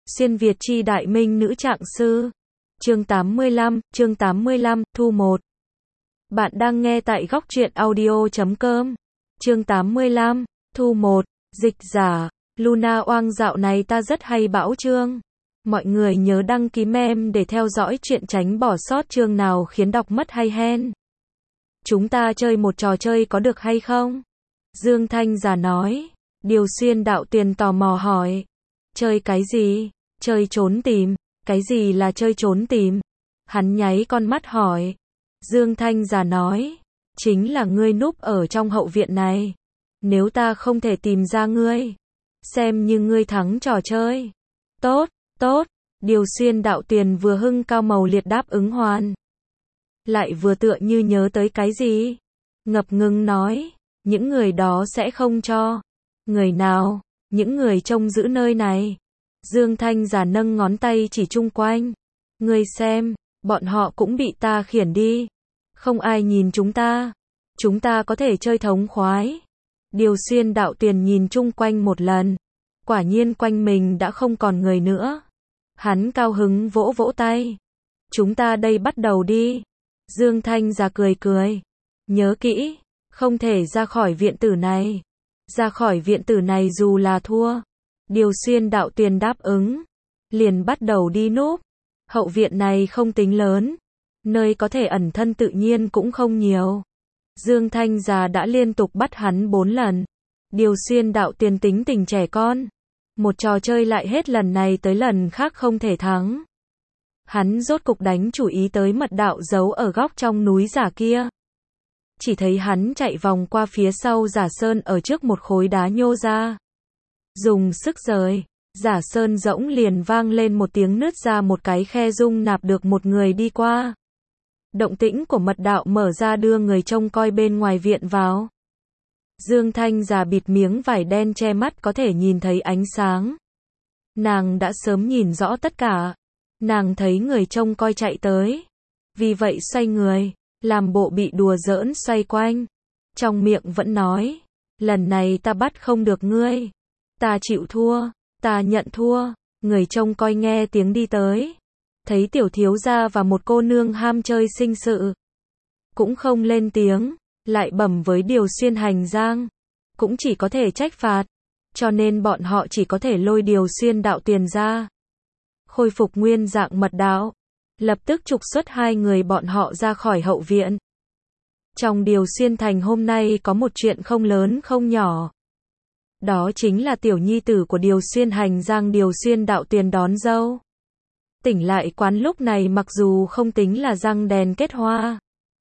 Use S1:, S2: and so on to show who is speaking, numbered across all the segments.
S1: Xuyên Việt chi đại minh nữ trạng sư. Chương 85, thu 1. Bạn đang nghe tại góc truyện audio.com. Chương 85, thu 1, dịch giả. Luna Oang dạo này ta rất hay bão chương. Mọi người nhớ đăng ký mem để theo dõi chuyện tránh bỏ sót chương nào khiến đọc mất hay hen. Chúng ta chơi một trò chơi có được hay không? Dương Thanh Già nói. Điều Xuyên Đạo Tuyền tò mò hỏi. Chơi cái gì? Chơi trốn tìm. Cái gì là chơi trốn tìm? Hắn nháy con mắt hỏi. Dương Thanh Già nói. Chính là ngươi núp ở trong hậu viện này. Nếu ta không thể tìm ra ngươi, xem như ngươi thắng trò chơi. Tốt, tốt. Điều Xuyên Đạo Tuyền vừa hưng cao màu liệt đáp ứng hoàn. Lại vừa tựa như nhớ tới cái gì. Ngập ngừng nói. Những người đó sẽ không cho. Người nào? Những người trông giữ nơi này. Dương Thanh Già nâng ngón tay chỉ chung quanh. Ngươi xem, bọn họ cũng bị ta khiển đi. Không ai nhìn chúng ta. Chúng ta có thể chơi thống khoái. Điều Xuyên Đạo Tuyền nhìn chung quanh một lần. Quả nhiên quanh mình đã không còn người nữa. Hắn cao hứng vỗ vỗ tay. Chúng ta đây bắt đầu đi. Dương Thanh Già cười cười. Nhớ kỹ, không thể ra khỏi viện tử này. Ra khỏi viện tử này dù là thua. Điều Xuyên Đạo Tuyền đáp ứng. Liền bắt đầu đi núp. Hậu viện này không tính lớn. Nơi có thể ẩn thân tự nhiên cũng không nhiều. Dương Thanh Già đã liên tục bắt hắn 4 lần. Điều Xuyên Đạo Tuyền tính tình trẻ con. Một trò chơi lại hết lần này tới lần khác không thể thắng. Hắn rốt cục đánh chủ ý tới mật đạo giấu ở góc trong núi giả kia. Chỉ thấy hắn chạy vòng qua phía sau giả sơn ở trước một khối đá nhô ra. Dùng sức rời, giả sơn rỗng liền vang lên một tiếng nứt ra một cái khe dung nạp được một người đi qua. Động tĩnh của mật đạo mở ra đưa người trông coi bên ngoài viện vào. Dương Thanh Già bịt miếng vải đen che mắt có thể nhìn thấy ánh sáng. Nàng đã sớm nhìn rõ tất cả. Nàng thấy người trông coi chạy tới. Vì vậy xoay người, làm bộ bị đùa giỡn xoay quanh. Trong miệng vẫn nói, lần này ta bắt không được ngươi. Ta chịu thua, ta nhận thua. Người trông coi nghe tiếng đi tới. Thấy tiểu thiếu gia và một cô nương ham chơi sinh sự. Cũng không lên tiếng, lại bẩm với Điều Xuyên Hành Giang. Cũng chỉ có thể trách phạt. Cho nên bọn họ chỉ có thể lôi Điều Xuyên Đạo Tuyền ra. Khôi phục nguyên dạng mật đạo. Lập tức trục xuất hai người bọn họ ra khỏi hậu viện. Trong Điều Xuyên Thành hôm nay có một chuyện không lớn không nhỏ. Đó chính là tiểu nhi tử của Điều Xuyên Hành Giang Điều Xuyên Đạo Tuyền đón dâu. Tỉnh lại quán lúc này mặc dù không tính là răng đèn kết hoa,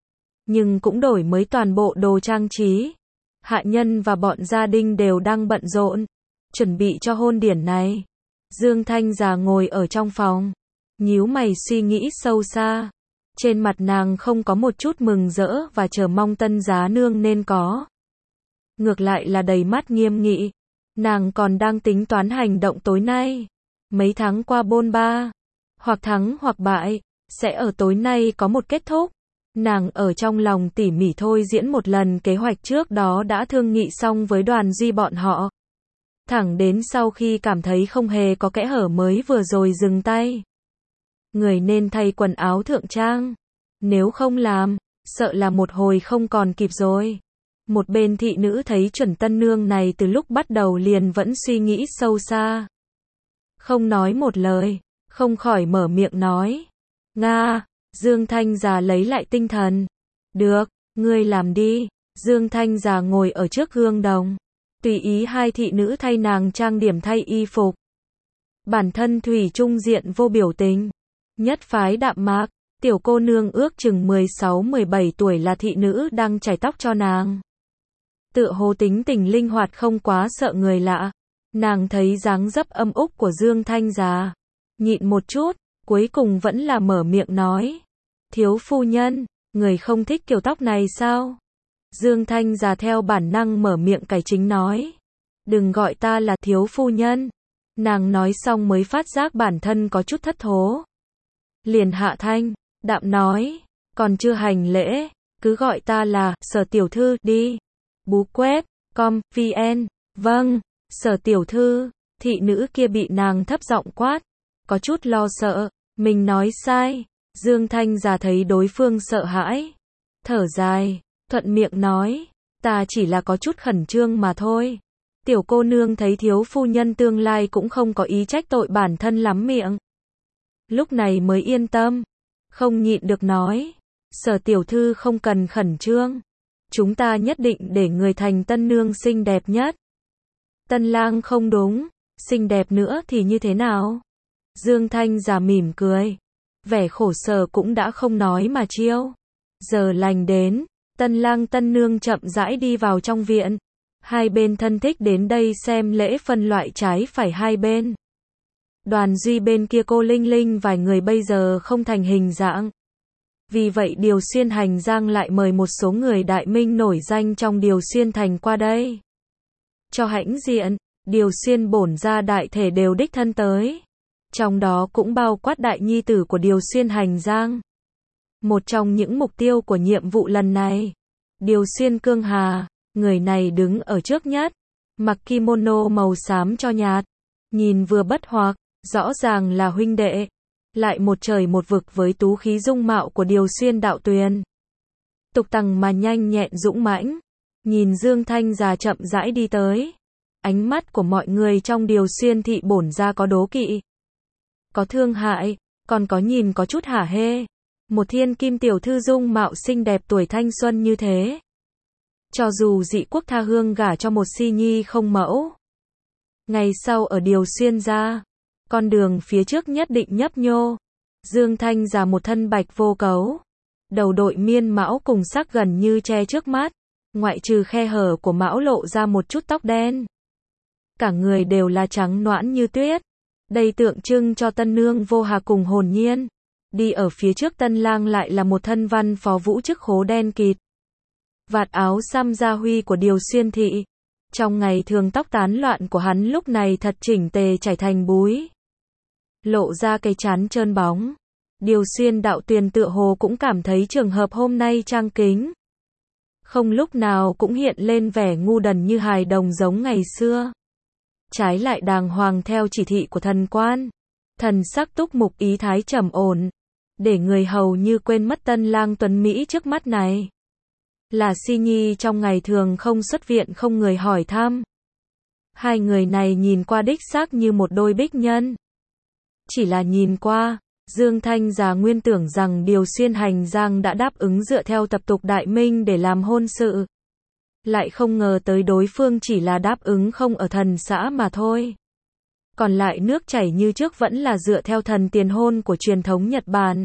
S1: nhưng cũng đổi mới toàn bộ đồ trang trí. Hạ nhân và bọn gia đình đều đang bận rộn, chuẩn bị cho hôn điển này. Dương Thanh Già ngồi ở trong phòng, nhíu mày suy nghĩ sâu xa. Trên mặt nàng không có một chút mừng rỡ và chờ mong tân giá nương nên có. Ngược lại là đầy mắt nghiêm nghị. Nàng còn đang tính toán hành động tối nay. Mấy tháng qua bôn ba, hoặc thắng hoặc bại, sẽ ở tối nay có một kết thúc. Nàng ở trong lòng tỉ mỉ thôi diễn một lần kế hoạch trước đó đã thương nghị xong với Đoàn Duy bọn họ. Thẳng đến sau khi cảm thấy không hề có kẽ hở mới vừa rồi dừng tay. Người nên thay quần áo thượng trang. Nếu không làm, sợ là một hồi không còn kịp rồi. Một bên thị nữ thấy chuẩn tân nương này từ lúc bắt đầu liền vẫn suy nghĩ sâu xa. Không nói một lời, không khỏi mở miệng nói. Nga, Dương Thanh Già lấy lại tinh thần. Được, ngươi làm đi. Dương Thanh Già ngồi ở trước gương đồng. Tùy ý hai thị nữ thay nàng trang điểm thay y phục. Bản thân thủy chung diện vô biểu tình. Nhất phái đạm mạc. Tiểu cô nương ước chừng 16-17 tuổi là thị nữ đang chải tóc cho nàng. Tựa hồ tính tình linh hoạt không quá sợ người lạ. Nàng thấy dáng dấp âm úc của Dương Thanh Già. Nhịn một chút, cuối cùng vẫn là mở miệng nói. Thiếu phu nhân, người không thích kiểu tóc này sao? Dương Thanh Già theo bản năng mở miệng cải chính nói. Đừng gọi ta là thiếu phu nhân. Nàng nói xong mới phát giác bản thân có chút thất thố. Liền hạ thanh, đạm nói. Còn chưa hành lễ, cứ gọi ta là Sở tiểu thư đi. Bú quét, com, vn. Vâng, Sở tiểu thư. Thị nữ kia bị nàng thấp giọng quát. có chút lo sợ, mình nói sai. Dương Thanh Già thấy đối phương sợ hãi, thở dài, thuận miệng nói, ta chỉ là có chút khẩn trương mà thôi. Tiểu cô nương thấy thiếu phu nhân tương lai cũng không có ý trách tội bản thân lắm miệng. Lúc này mới yên tâm, không nhịn được nói, Sở tiểu thư không cần khẩn trương. Chúng ta nhất định để người thành tân nương xinh đẹp nhất. Tân lang không đúng, xinh đẹp nữa thì như thế nào? Dương Thanh Già mỉm cười, vẻ khổ sở cũng đã không nói mà chiêu. Giờ lành đến, tân lang tân nương chậm rãi đi vào trong viện. Hai bên thân thích đến đây xem lễ phân loại trái phải hai bên. Đoàn Duy bên kia cô Linh Linh vài người bây giờ không thành hình dạng. Vì vậy Điều Xuyên Hành Giang lại mời một số người đại minh nổi danh trong Điều Xuyên Thành qua đây. Cho hãnh diện, Điều Xuyên bổn gia đại thể đều đích thân tới. Trong đó cũng bao quát đại nhi tử của Điều Xuyên Hành Giang. Một trong những mục tiêu của nhiệm vụ lần này, Điều Xuyên Cương Hà, người này đứng ở trước nhất, mặc kimono màu xám cho nhạt, nhìn vừa bất hoặc, rõ ràng là huynh đệ, lại một trời một vực với tú khí dung mạo của Điều Xuyên Đạo Tuyền. Tục tằng mà nhanh nhẹn dũng mãnh, nhìn Dương Thanh Già chậm rãi đi tới, ánh mắt của mọi người trong Điều Xuyên thị bổn gia có đố kỵ, có thương hại, còn có nhìn có chút hả hê. Một thiên kim tiểu thư dung mạo xinh đẹp tuổi thanh xuân như thế, cho dù dị quốc tha hương gả cho một si nhi không mẫu, ngày sau ở Điều Xuyên gia, con đường phía trước nhất định nhấp nhô. Dương Thanh Già một thân bạch vô cấu, đầu đội miên mão cùng sắc gần như che trước mắt, ngoại trừ khe hở của mão lộ ra một chút tóc đen. Cả người đều là trắng nõn như tuyết, đây tượng trưng cho tân nương vô hà cùng hồn nhiên. Đi ở phía trước tân lang lại là một thân văn phó vũ chức khố đen kịt. Vạt áo sam gia huy của Điều Xuyên thị. Trong ngày thường tóc tán loạn của hắn lúc này thật chỉnh tề chảy thành búi, lộ ra cái trán trơn bóng. Điều Xuyên Đạo Tuyền tựa hồ cũng cảm thấy trường hợp hôm nay trang kính, không lúc nào cũng hiện lên vẻ ngu đần như hài đồng giống ngày xưa. Trái lại đàng hoàng theo chỉ thị của thần quan, thần sắc túc mục ý thái trầm ổn, để người hầu như quên mất tân lang tuấn Mỹ trước mắt này. Là si nhi trong ngày thường không xuất viện không người hỏi thăm. Hai người này nhìn qua đích xác như một đôi bích nhân. Chỉ là nhìn qua, Dương Thanh Già nguyên tưởng rằng Điều Xuyên Hành Giang đã đáp ứng dựa theo tập tục Đại Minh để làm hôn sự. Lại không ngờ tới đối phương chỉ là đáp ứng không ở thần xã mà thôi. Còn lại nước chảy như trước vẫn là dựa theo thần tiền hôn của truyền thống Nhật Bản.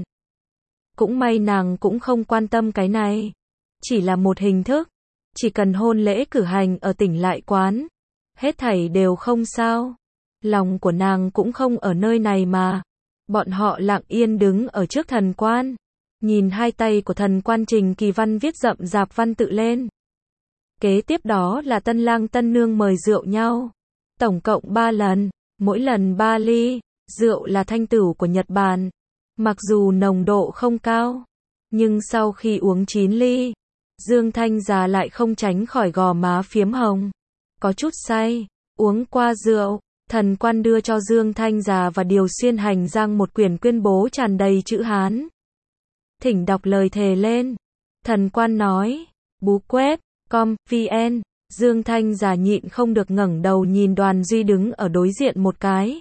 S1: Cũng may nàng cũng không quan tâm cái này. Chỉ là một hình thức. Chỉ cần hôn lễ cử hành ở tỉnh lại quán, hết thảy đều không sao. Lòng của nàng cũng không ở nơi này mà. Bọn họ lặng yên đứng ở trước thần quan, nhìn hai tay của thần quan Trình Kỳ Văn viết rậm rạp văn tự lên. Kế tiếp đó là tân lang tân nương mời rượu nhau. Tổng cộng 3 lần, mỗi lần 3 ly. Rượu là thanh tửu của Nhật Bản. Mặc dù nồng độ không cao, nhưng sau khi uống 9 ly, Dương Thanh Già lại không tránh khỏi gò má phiếm hồng. Có chút say, uống qua rượu, thần quan đưa cho Dương Thanh Già và Điều Xuyên Hành Giang một quyển tuyên bố tràn đầy chữ Hán. Thỉnh đọc lời thề lên. Thần quan nói, bú quét, vn. Dương Thanh Già nhịn không được ngẩng đầu nhìn Đoàn Duy đứng ở đối diện một cái.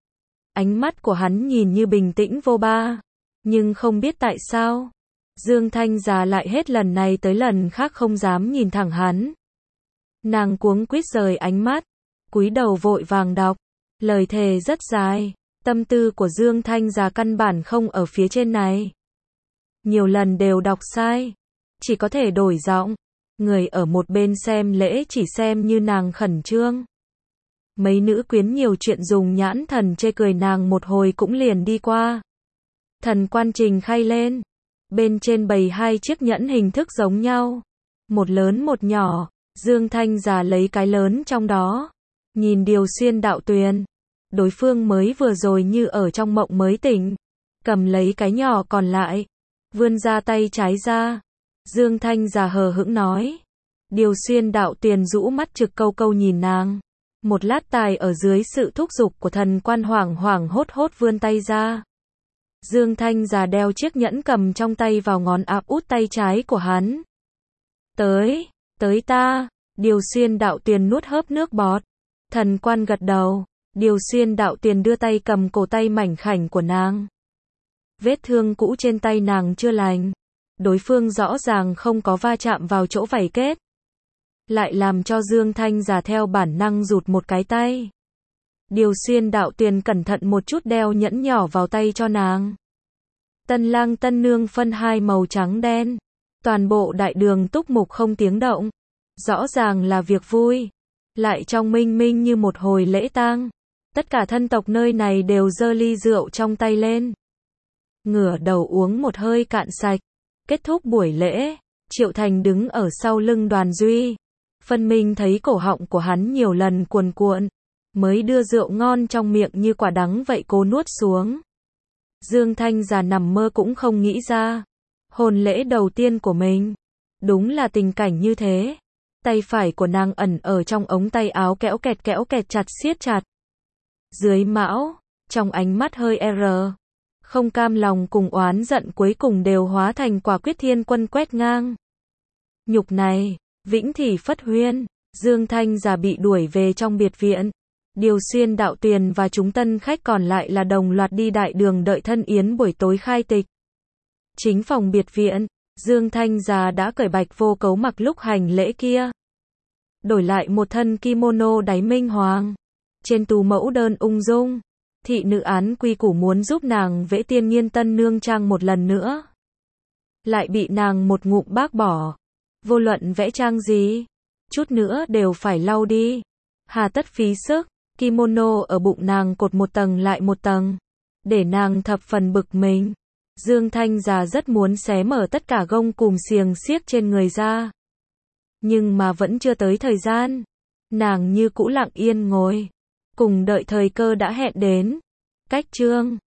S1: Ánh mắt của hắn nhìn như bình tĩnh vô ba, nhưng không biết tại sao, Dương Thanh Già lại hết lần này tới lần khác không dám nhìn thẳng hắn. Nàng cuống quýt rời ánh mắt, cúi đầu vội vàng đọc. Lời thề rất dài, tâm tư của Dương Thanh Già căn bản không ở phía trên này. Nhiều lần đều đọc sai, chỉ có thể đổi giọng. Người ở một bên xem lễ chỉ xem như nàng khẩn trương. Mấy nữ quyến nhiều chuyện dùng nhãn thần chê cười nàng một hồi cũng liền đi qua. Thần quan Trình khay lên, bên trên bày 2 chiếc nhẫn hình thức giống nhau, một lớn một nhỏ. Dương Thanh Già lấy cái lớn trong đó, nhìn Điều Xuyên Đạo Tuyền. Đối phương mới vừa rồi như ở trong mộng mới tỉnh, cầm lấy cái nhỏ còn lại, vươn ra tay trái ra. Dương Thanh Già hờ hững nói. Điều Xuyên Đạo Tuyền rũ mắt trực câu câu nhìn nàng, Một lát tài ở dưới sự thúc giục của thần quan hoảng hoảng hốt hốt vươn tay ra. Dương Thanh già đeo chiếc nhẫn cầm trong tay vào ngón áp út tay trái của hắn. Tới ta, Điều Xuyên đạo tuyền nuốt hớp nước bọt. Thần quan gật đầu, Điều Xuyên đạo tuyền đưa tay cầm cổ tay mảnh khảnh của nàng. Vết thương cũ trên tay nàng chưa lành. Đối phương rõ ràng không có va chạm vào chỗ vảy kết. Lại làm cho Dương Thanh già theo bản năng rụt một cái tay. Điều Xuyên đạo tuyền cẩn thận một chút đeo nhẫn nhỏ vào tay cho nàng. Tân lang tân nương phân hai màu trắng đen. Toàn bộ đại đường túc mục không tiếng động. Rõ ràng là việc vui. Lại trong minh minh như một hồi lễ tang. Tất cả thân tộc nơi này đều giơ ly rượu trong tay lên. Ngửa đầu uống một hơi cạn sạch. Kết thúc buổi lễ, Triệu Thành đứng ở sau lưng Đoàn Duy. Phân minh thấy cổ họng của hắn nhiều lần cuồn cuộn. Mới đưa rượu ngon trong miệng như quả đắng vậy cố nuốt xuống. Dương Thanh già nằm mơ cũng không nghĩ ra. Hôn lễ đầu tiên của mình. Đúng là tình cảnh như thế. Tay phải của nàng ẩn ở trong ống tay áo kéo kẹt chặt siết chặt. Dưới mão, trong ánh mắt hơi không cam lòng cùng oán giận cuối cùng đều hóa thành quả quyết thiên quân quét ngang. Nhục này, vĩnh thị phất huyên, Dương Thanh già bị đuổi về trong biệt viện. Điều Xuyên đạo tuyền và chúng tân khách còn lại là đồng loạt đi đại đường đợi thân yến buổi tối khai tịch. Chính phòng biệt viện, Dương Thanh già đã cởi bạch vô cấu mặc lúc hành lễ kia. Đổi lại một thân kimono đáy minh hoàng. Trên tù mẫu đơn ung dung. Thị nữ án quy củ muốn giúp nàng vẽ tiên nhiên tân nương trang một lần nữa. Lại bị nàng một ngụm bác bỏ. Vô luận vẽ trang gì, chút nữa đều phải lau đi. Hà tất phí sức, kimono ở bụng nàng cột một tầng lại một tầng. Để nàng thập phần bực mình. Dương Thanh già rất muốn xé mở tất cả gông cùm xiềng xiếc trên người ra. Nhưng mà vẫn chưa tới thời gian. Nàng như cũ lặng yên ngồi. Cùng đợi thời cơ đã hẹn đến. Cách chương